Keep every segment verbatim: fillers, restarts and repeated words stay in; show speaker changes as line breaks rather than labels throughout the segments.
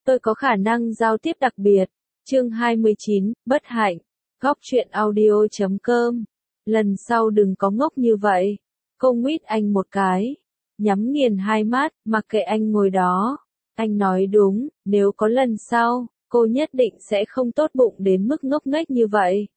tôi có khả năng giao tiếp đặc biệt. Chương hai mươi chín, bất hạnh. Góc truyện audio chấm com. Lần sau đừng có ngốc như vậy. Cô nguyết anh một cái. Nhắm nghiền hai mắt, mặc kệ anh ngồi đó. Anh nói đúng, nếu có lần sau, cô nhất định sẽ không tốt bụng đến mức ngốc nghếch như vậy.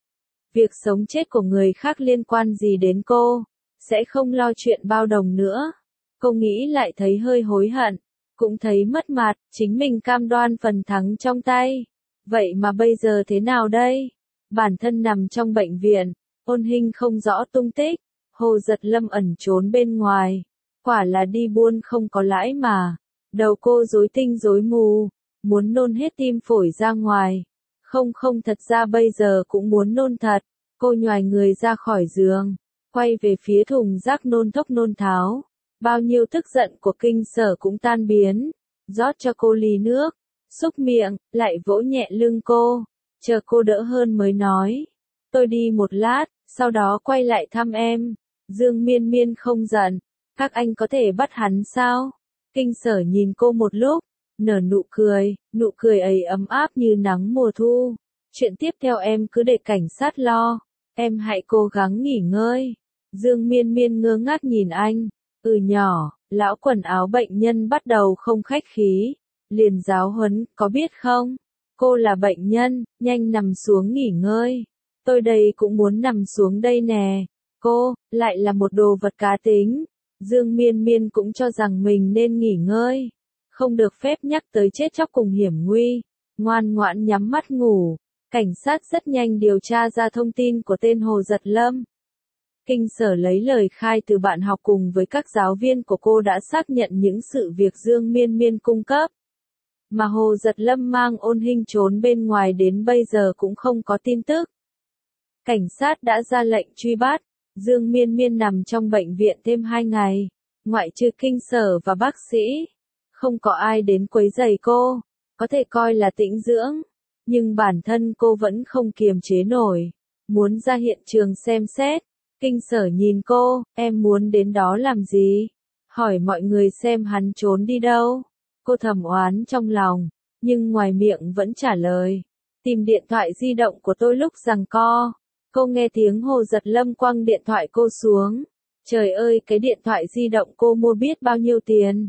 Việc sống chết của người khác liên quan gì đến cô, sẽ không lo chuyện bao đồng nữa. Cô nghĩ lại thấy hơi hối hận, cũng thấy mất mặt, chính mình cam đoan phần thắng trong tay. Vậy mà bây giờ thế nào đây? Bản thân nằm trong bệnh viện, Ôn Hinh không rõ tung tích, Hồ Giật Lâm ẩn trốn bên ngoài. Quả là đi buôn không có lãi mà. Đầu cô rối tinh rối mù, muốn nôn hết tim phổi ra ngoài. Không không thật ra bây giờ cũng muốn nôn thật. Cô nhoài người ra khỏi giường, quay về phía thùng rác nôn thốc nôn tháo. Bao nhiêu tức giận của Kinh Sở cũng tan biến. Rót cho cô ly nước, xúc miệng, lại vỗ nhẹ lưng cô. Chờ cô đỡ hơn mới nói. Tôi đi một lát, sau đó quay lại thăm em. Dương Miên Miên không giận. Các anh có thể bắt hắn sao? Kinh Sở nhìn cô một lúc, nở nụ cười, nụ cười ấy ấm áp như nắng mùa thu. Chuyện tiếp theo em cứ để cảnh sát lo, em hãy cố gắng nghỉ ngơi. Dương Miên Miên ngơ ngác nhìn anh, ừ nhỏ, lão quần áo bệnh nhân bắt đầu không khách khí, liền giáo huấn, có biết không? Cô là bệnh nhân, nhanh nằm xuống nghỉ ngơi. Tôi đây cũng muốn nằm xuống đây nè. Cô, lại là một đồ vật cá tính. Dương Miên Miên cũng cho rằng mình nên nghỉ ngơi. Không được phép nhắc tới chết chóc cùng hiểm nguy. Ngoan ngoãn nhắm mắt ngủ. Cảnh sát rất nhanh điều tra ra thông tin của tên Hồ Giật Lâm. Kinh Sở lấy lời khai từ bạn học cùng với các giáo viên của cô đã xác nhận những sự việc Dương Miên Miên cung cấp. Mà Hồ Giật Lâm mang Ôn Hinh trốn bên ngoài đến bây giờ cũng không có tin tức. Cảnh sát đã ra lệnh truy bắt. Dương Miên Miên nằm trong bệnh viện thêm hai ngày. Ngoại trừ Kinh Sở và bác sĩ. Không có ai đến quấy rầy cô. Có thể coi là tĩnh dưỡng. Nhưng bản thân cô vẫn không kiềm chế nổi. Muốn ra hiện trường xem xét. Kinh Sở nhìn cô, em muốn đến đó làm gì? Hỏi mọi người xem hắn trốn đi đâu. Cô thầm oán trong lòng, nhưng ngoài miệng vẫn trả lời. Tìm điện thoại di động của tôi lúc giằng co. Cô nghe tiếng Hồ Giật Lâm quăng điện thoại cô xuống. Trời ơi, cái điện thoại di động cô mua biết bao nhiêu tiền?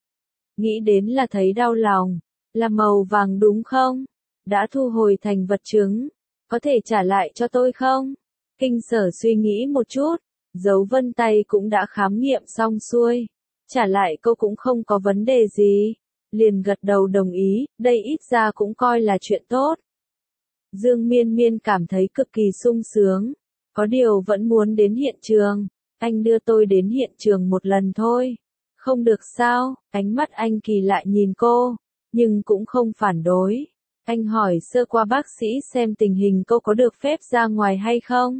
Nghĩ đến là thấy đau lòng. Là màu vàng đúng không? Đã thu hồi thành vật chứng. Có thể trả lại cho tôi không? Kinh Sở suy nghĩ một chút. Dấu vân tay cũng đã khám nghiệm xong xuôi. Trả lại cô cũng không có vấn đề gì. Liền gật đầu đồng ý, đây ít ra cũng coi là chuyện tốt. Dương Miên Miên cảm thấy cực kỳ sung sướng. Có điều vẫn muốn đến hiện trường. Anh đưa tôi đến hiện trường một lần thôi. Không được sao? Ánh mắt anh kỳ lạ nhìn cô. Nhưng cũng không phản đối. Anh hỏi sơ qua bác sĩ xem tình hình cô có được phép ra ngoài hay không.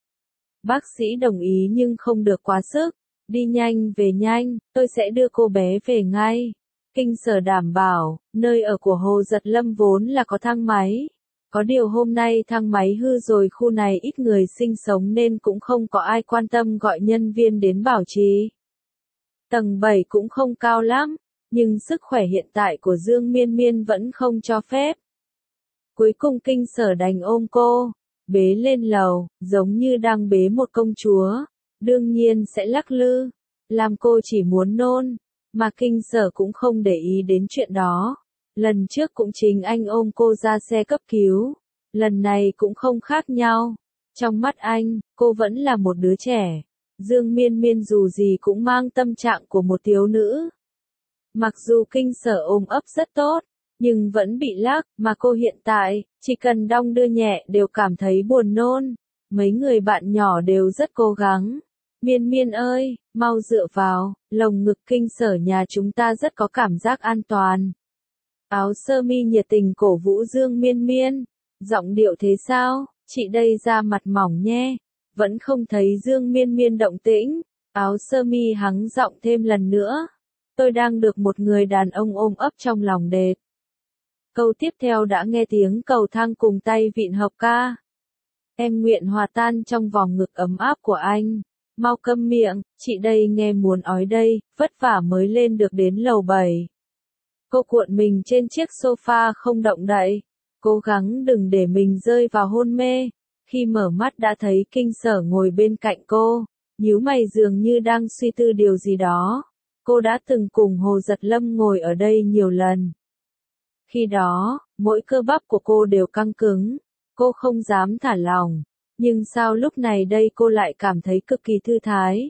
Bác sĩ đồng ý nhưng không được quá sức. Đi nhanh về nhanh, tôi sẽ đưa cô bé về ngay. Kinh Sở đảm bảo, nơi ở của Hồ Giật Lâm vốn là có thang máy. Có điều hôm nay thang máy hư rồi, khu này ít người sinh sống nên cũng không có ai quan tâm gọi nhân viên đến bảo trì. Tầng bảy cũng không cao lắm, nhưng sức khỏe hiện tại của Dương Miên Miên vẫn không cho phép. Cuối cùng Kinh Sở đành ôm cô, bế lên lầu, giống như đang bế một công chúa. Đương nhiên sẽ lắc lư, làm cô chỉ muốn nôn, mà Kinh Sở cũng không để ý đến chuyện đó. Lần trước cũng chính anh ôm cô ra xe cấp cứu, lần này cũng không khác nhau. Trong mắt anh, cô vẫn là một đứa trẻ. Dương Miên Miên dù gì cũng mang tâm trạng của một thiếu nữ. Mặc dù Kinh Sở ôm ấp rất tốt, nhưng vẫn bị lắc, mà cô hiện tại, chỉ cần đong đưa nhẹ đều cảm thấy buồn nôn. Mấy người bạn nhỏ đều rất cố gắng. Miên Miên ơi, mau dựa vào, lồng ngực Kinh Sở nhà chúng ta rất có cảm giác an toàn. Áo sơ mi nhiệt tình cổ vũ Dương Miên Miên. Giọng điệu thế sao, chị đây ra mặt mỏng nhé. Vẫn không thấy Dương Miên Miên động tĩnh. Áo sơ mi hắng giọng thêm lần nữa. Tôi đang được một người đàn ông ôm ấp trong lòng đệt. Câu tiếp theo đã nghe tiếng cầu thang cùng tay vịn hợp ca. Em nguyện hòa tan trong vòng ngực ấm áp của anh. Mau câm miệng, chị đây nghe muốn ói đây, vất vả mới lên được đến lầu bảy. Cô cuộn mình trên chiếc sofa không động đậy, cố gắng đừng để mình rơi vào hôn mê. Khi mở mắt đã thấy Kinh Sở ngồi bên cạnh cô, nhíu mày dường như đang suy tư điều gì đó. Cô đã từng cùng Hồ Giật Lâm ngồi ở đây nhiều lần. Khi đó, mỗi cơ bắp của cô đều căng cứng, cô không dám thả lỏng. Nhưng sao lúc này đây cô lại cảm thấy cực kỳ thư thái?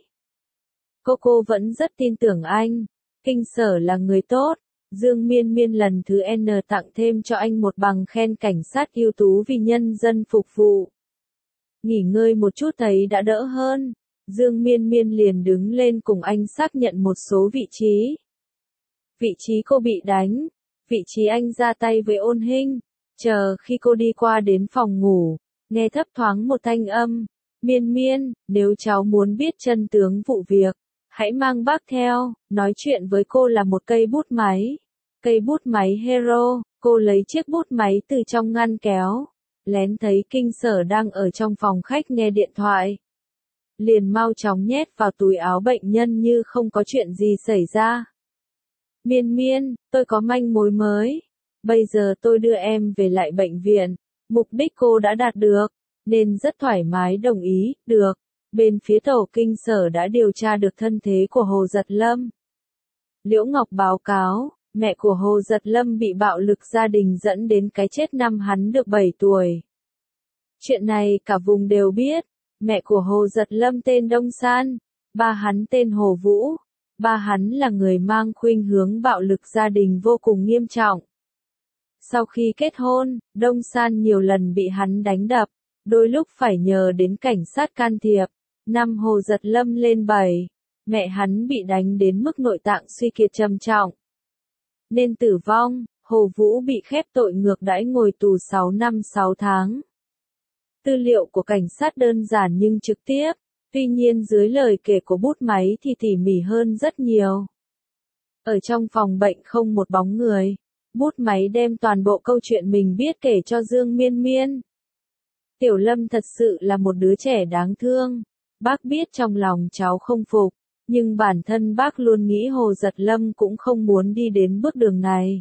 Cô cô vẫn rất tin tưởng anh. Kinh Sở là người tốt. Dương Miên Miên lần thứ N tặng thêm cho anh một bằng khen cảnh sát ưu tú vì nhân dân phục vụ. Nghỉ ngơi một chút thấy đã đỡ hơn. Dương Miên Miên liền đứng lên cùng anh xác nhận một số vị trí. Vị trí cô bị đánh. Vị trí anh ra tay với Ôn Hinh. Chờ khi cô đi qua đến phòng ngủ, nghe thấp thoáng một thanh âm. Miên Miên, nếu cháu muốn biết chân tướng vụ việc, hãy mang bác theo. Nói chuyện với cô là một cây bút máy. Cây bút máy Hero. Cô lấy chiếc bút máy từ trong ngăn kéo. Lén thấy Kinh Sở đang ở trong phòng khách nghe điện thoại. Liền mau chóng nhét vào túi áo bệnh nhân như không có chuyện gì xảy ra. Miên Miên, tôi có manh mối mới. Bây giờ tôi đưa em về lại bệnh viện. Mục đích cô đã đạt được, nên rất thoải mái đồng ý. Được. Bên phía tổ Kinh Sở đã điều tra được thân thế của Hồ Giật Lâm. Liễu Ngọc báo cáo, mẹ của Hồ Giật Lâm bị bạo lực gia đình dẫn đến cái chết năm hắn được bảy tuổi. Chuyện này cả vùng đều biết. Mẹ của Hồ Giật Lâm tên Đông San, ba hắn tên Hồ Vũ. Ba hắn là người mang khuynh hướng bạo lực gia đình vô cùng nghiêm trọng. Sau khi kết hôn, Đông San nhiều lần bị hắn đánh đập, đôi lúc phải nhờ đến cảnh sát can thiệp. Năm Hồ Giật Lâm lên bảy, mẹ hắn bị đánh đến mức nội tạng suy kiệt trầm trọng, nên tử vong. Hồ Vũ bị khép tội ngược đãi ngồi tù sáu năm sáu tháng. Tư liệu của cảnh sát đơn giản nhưng trực tiếp, tuy nhiên dưới lời kể của bút máy thì tỉ mỉ hơn rất nhiều. Ở trong phòng bệnh không một bóng người, bút máy đem toàn bộ câu chuyện mình biết kể cho Dương Miên Miên. Tiểu Lâm thật sự là một đứa trẻ đáng thương. Bác biết trong lòng cháu không phục, nhưng bản thân bác luôn nghĩ Hồ Giật Lâm cũng không muốn đi đến bước đường này.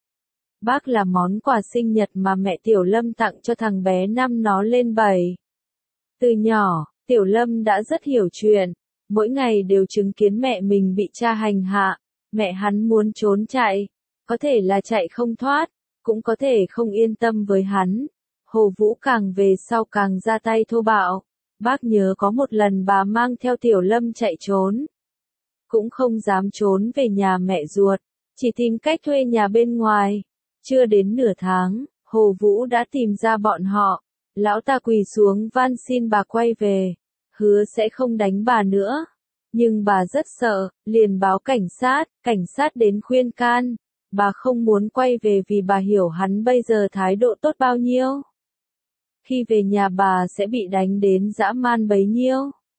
Bác là món quà sinh nhật mà mẹ Tiểu Lâm tặng cho thằng bé năm nó lên bảy. Từ nhỏ, Tiểu Lâm đã rất hiểu chuyện, mỗi ngày đều chứng kiến mẹ mình bị cha hành hạ, mẹ hắn muốn trốn chạy, có thể là chạy không thoát, cũng có thể không yên tâm với hắn. Hồ Vũ càng về sau càng ra tay thô bạo. Bác nhớ có một lần bà mang theo Tiểu Lâm chạy trốn. Cũng không dám trốn về nhà mẹ ruột, chỉ tìm cách thuê nhà bên ngoài. Chưa đến nửa tháng, Hồ Vũ đã tìm ra bọn họ. Lão ta quỳ xuống van xin bà quay về, hứa sẽ không đánh bà nữa. Nhưng bà rất sợ, liền báo cảnh sát, cảnh sát đến khuyên can. Bà không muốn quay về vì bà hiểu hắn bây giờ thái độ tốt bao nhiêu. Khi về nhà bà sẽ bị đánh đến dã man bấy nhiêu.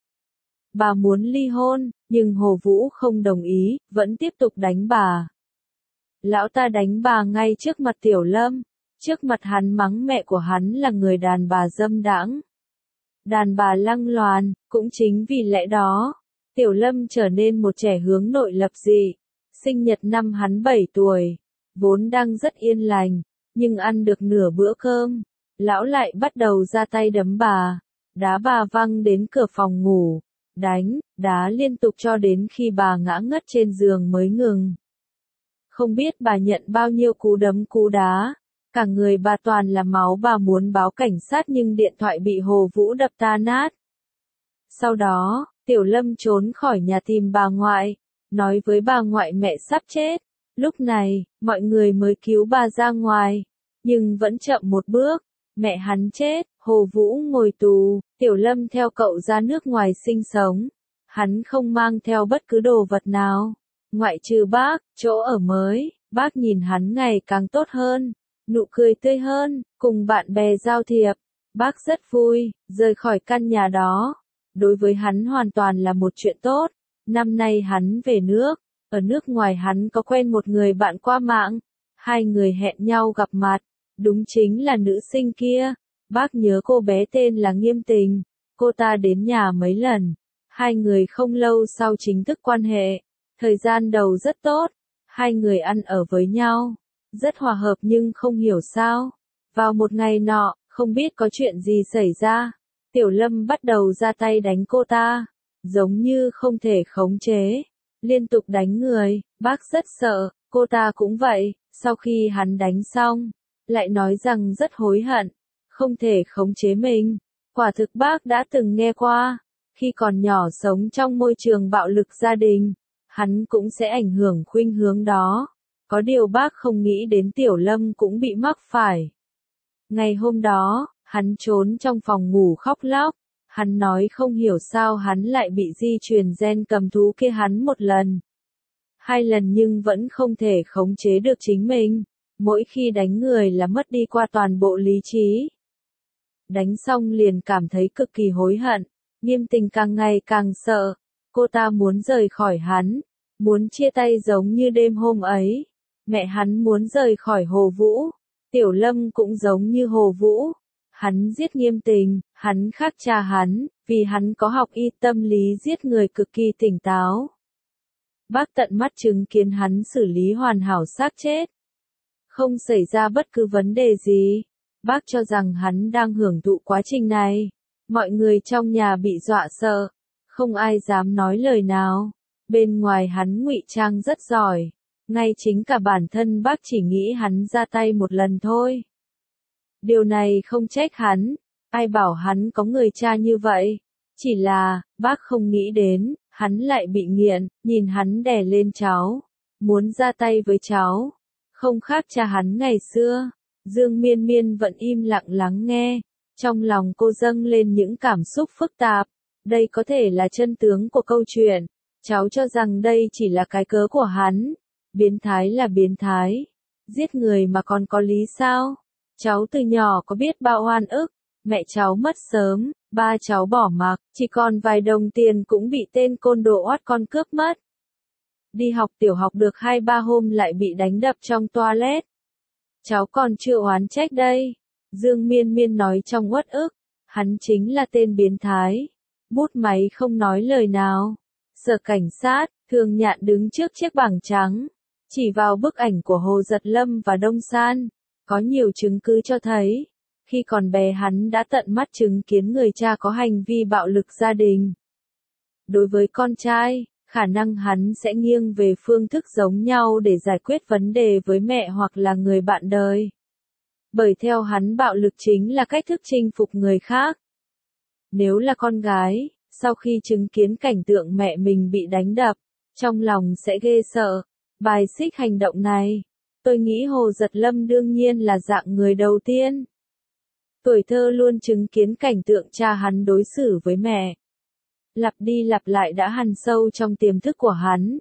Bà muốn ly hôn, nhưng Hồ Vũ không đồng ý, vẫn tiếp tục đánh bà. Lão ta đánh bà ngay trước mặt Tiểu Lâm, trước mặt hắn mắng mẹ của hắn là người đàn bà dâm đãng, đàn bà lăng loàn. Cũng chính vì lẽ đó, Tiểu Lâm trở nên một trẻ hướng nội lập dị. Sinh nhật năm hắn bảy tuổi, vốn đang rất yên lành, nhưng ăn được nửa bữa cơm, lão lại bắt đầu ra tay đấm bà, đá bà văng đến cửa phòng ngủ, đánh, đá liên tục cho đến khi bà ngã ngất trên giường mới ngừng. Không biết bà nhận bao nhiêu cú đấm cú đá, cả người bà toàn là máu. Bà muốn báo cảnh sát nhưng điện thoại bị Hồ Vũ đập tan nát. Sau đó, Tiểu Lâm trốn khỏi nhà tìm bà ngoại, nói với bà ngoại mẹ sắp chết. Lúc này, mọi người mới cứu bà ra ngoài, nhưng vẫn chậm một bước. Mẹ hắn chết, Hồ Vũ ngồi tù, Tiểu Lâm theo cậu ra nước ngoài sinh sống. Hắn không mang theo bất cứ đồ vật nào, ngoại trừ bác, chỗ ở mới. Bác nhìn hắn ngày càng tốt hơn, nụ cười tươi hơn, cùng bạn bè giao thiệp. Bác rất vui, rời khỏi căn nhà đó. Đối với hắn hoàn toàn là một chuyện tốt. Năm nay hắn về nước, ở nước ngoài hắn có quen một người bạn qua mạng. Hai người hẹn nhau gặp mặt, đúng chính là nữ sinh kia. Bác nhớ cô bé tên là Nghiêm Tình, cô ta đến nhà mấy lần. Hai người không lâu sau chính thức quan hệ. Thời gian đầu rất tốt, Hai người ăn ở với nhau, rất hòa hợp nhưng không hiểu sao. Vào một ngày nọ, không biết có chuyện gì xảy ra, Tiểu Lâm bắt đầu ra tay đánh cô ta, giống như không thể khống chế, liên tục đánh người, bác rất sợ, cô ta cũng vậy, sau khi hắn đánh xong, lại nói rằng rất hối hận, không thể khống chế mình. Quả thực bác đã từng nghe qua, khi còn nhỏ sống trong môi trường bạo lực gia đình, hắn cũng sẽ ảnh hưởng khuynh hướng đó. Có điều bác không nghĩ đến Tiểu Lâm cũng bị mắc phải. Ngày hôm đó, hắn trốn trong phòng ngủ khóc lóc. Hắn nói không hiểu sao hắn lại bị di truyền gen cầm thú kia hắn một lần. Hai lần nhưng vẫn không thể khống chế được chính mình. Mỗi khi đánh người là mất đi qua toàn bộ lý trí. Đánh xong liền cảm thấy cực kỳ hối hận. Nghiêm Tình càng ngày càng sợ. Cô ta muốn rời khỏi hắn. Muốn chia tay giống như đêm hôm ấy. Mẹ hắn muốn rời khỏi Hồ Vũ. Tiểu Lâm cũng giống như Hồ Vũ. Hắn giết Nghiêm Tình, hắn khác cha hắn, vì hắn có học y tâm lý giết người cực kỳ tỉnh táo. Bác tận mắt chứng kiến hắn xử lý hoàn hảo xác chết. Không xảy ra bất cứ vấn đề gì. Bác cho rằng hắn đang hưởng thụ quá trình này. Mọi người trong nhà bị dọa sợ. Không ai dám nói lời nào. Bên ngoài hắn ngụy trang rất giỏi. Ngay chính cả bản thân bác chỉ nghĩ hắn ra tay một lần thôi. Điều này không trách hắn, ai bảo hắn có người cha như vậy. Chỉ là, bác không nghĩ đến, hắn lại bị nghiện, nhìn hắn đè lên cháu, muốn ra tay với cháu. Không khác cha hắn ngày xưa. Dương Miên Miên vẫn im lặng lắng nghe, trong lòng cô dâng lên những cảm xúc phức tạp. Đây có thể là chân tướng của câu chuyện. Cháu cho rằng đây chỉ là cái cớ của hắn. Biến thái là biến thái. Giết người mà còn có lý sao? Cháu từ nhỏ có biết bao oan ức. Mẹ cháu mất sớm, ba cháu bỏ mặc, chỉ còn vài đồng tiền cũng bị tên côn đồ oát con cướp mất. Đi học tiểu học được hai ba hôm lại bị đánh đập trong toilet. Cháu còn chưa oán trách đây. Dương Miên Miên nói trong uất ức. Hắn chính là tên biến thái. Bút máy không nói lời nào. Sở cảnh sát, Thường Nhạn đứng trước chiếc bảng trắng. Chỉ vào bức ảnh của Hồ Giật Lâm và Đông San. Có nhiều chứng cứ cho thấy. Khi còn bé hắn đã tận mắt chứng kiến người cha có hành vi bạo lực gia đình. Đối với con trai, khả năng hắn sẽ nghiêng về phương thức giống nhau để giải quyết vấn đề với mẹ hoặc là người bạn đời. Bởi theo hắn bạo lực chính là cách thức chinh phục người khác. Nếu là con gái, sau khi chứng kiến cảnh tượng mẹ mình bị đánh đập, trong lòng sẽ ghê sợ, bài xích hành động này. Tôi nghĩ Hồ Giật Lâm đương nhiên là dạng người đầu tiên. Tuổi thơ luôn chứng kiến cảnh tượng cha hắn đối xử với mẹ. Lặp đi lặp lại đã hằn sâu trong tiềm thức của hắn.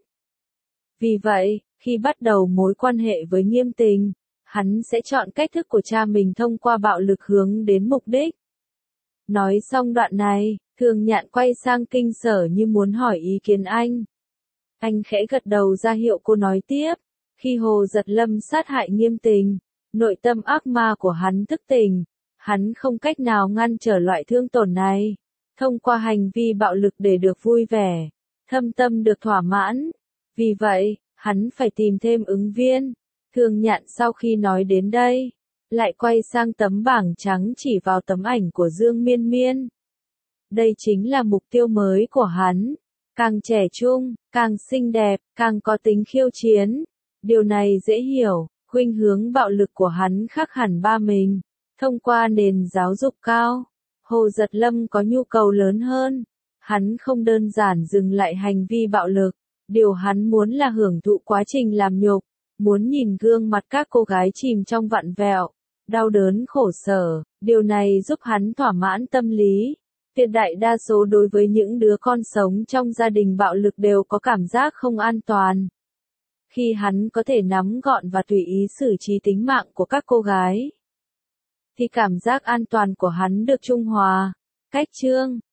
Vì vậy, khi bắt đầu mối quan hệ với Nghiêm Tình, hắn sẽ chọn cách thức của cha mình thông qua bạo lực hướng đến mục đích. Nói xong đoạn này, Thường Nhạn quay sang Kinh Sở như muốn hỏi ý kiến anh. Anh khẽ gật đầu ra hiệu cô nói tiếp. Khi Hồ Giật Lâm sát hại Nghiêm Tình, nội tâm ác ma của hắn thức tỉnh. Hắn không cách nào ngăn trở loại thương tổn này. Thông qua hành vi bạo lực để được vui vẻ, thâm tâm được thỏa mãn. Vì vậy, hắn phải tìm thêm ứng viên. Thường Nhạn sau khi nói đến đây, lại quay sang tấm bảng trắng chỉ vào tấm ảnh của Dương Miên Miên. Đây chính là mục tiêu mới của hắn. Càng trẻ trung, càng xinh đẹp, càng có tính khiêu chiến. Điều này dễ hiểu, khuynh hướng bạo lực của hắn khác hẳn ba mình. Thông qua nền giáo dục cao, Hồ Giật Lâm có nhu cầu lớn hơn. Hắn không đơn giản dừng lại hành vi bạo lực. Điều hắn muốn là hưởng thụ quá trình làm nhục. Muốn nhìn gương mặt các cô gái chìm trong vặn vẹo, đau đớn khổ sở. Điều này giúp hắn thỏa mãn tâm lý. Tuyệt đại đa số đối với những đứa con sống trong gia đình bạo lực đều có cảm giác không an toàn. Khi hắn có thể nắm gọn và tùy ý xử trí tính mạng của các cô gái, thì cảm giác an toàn của hắn được trung hòa. Cách chương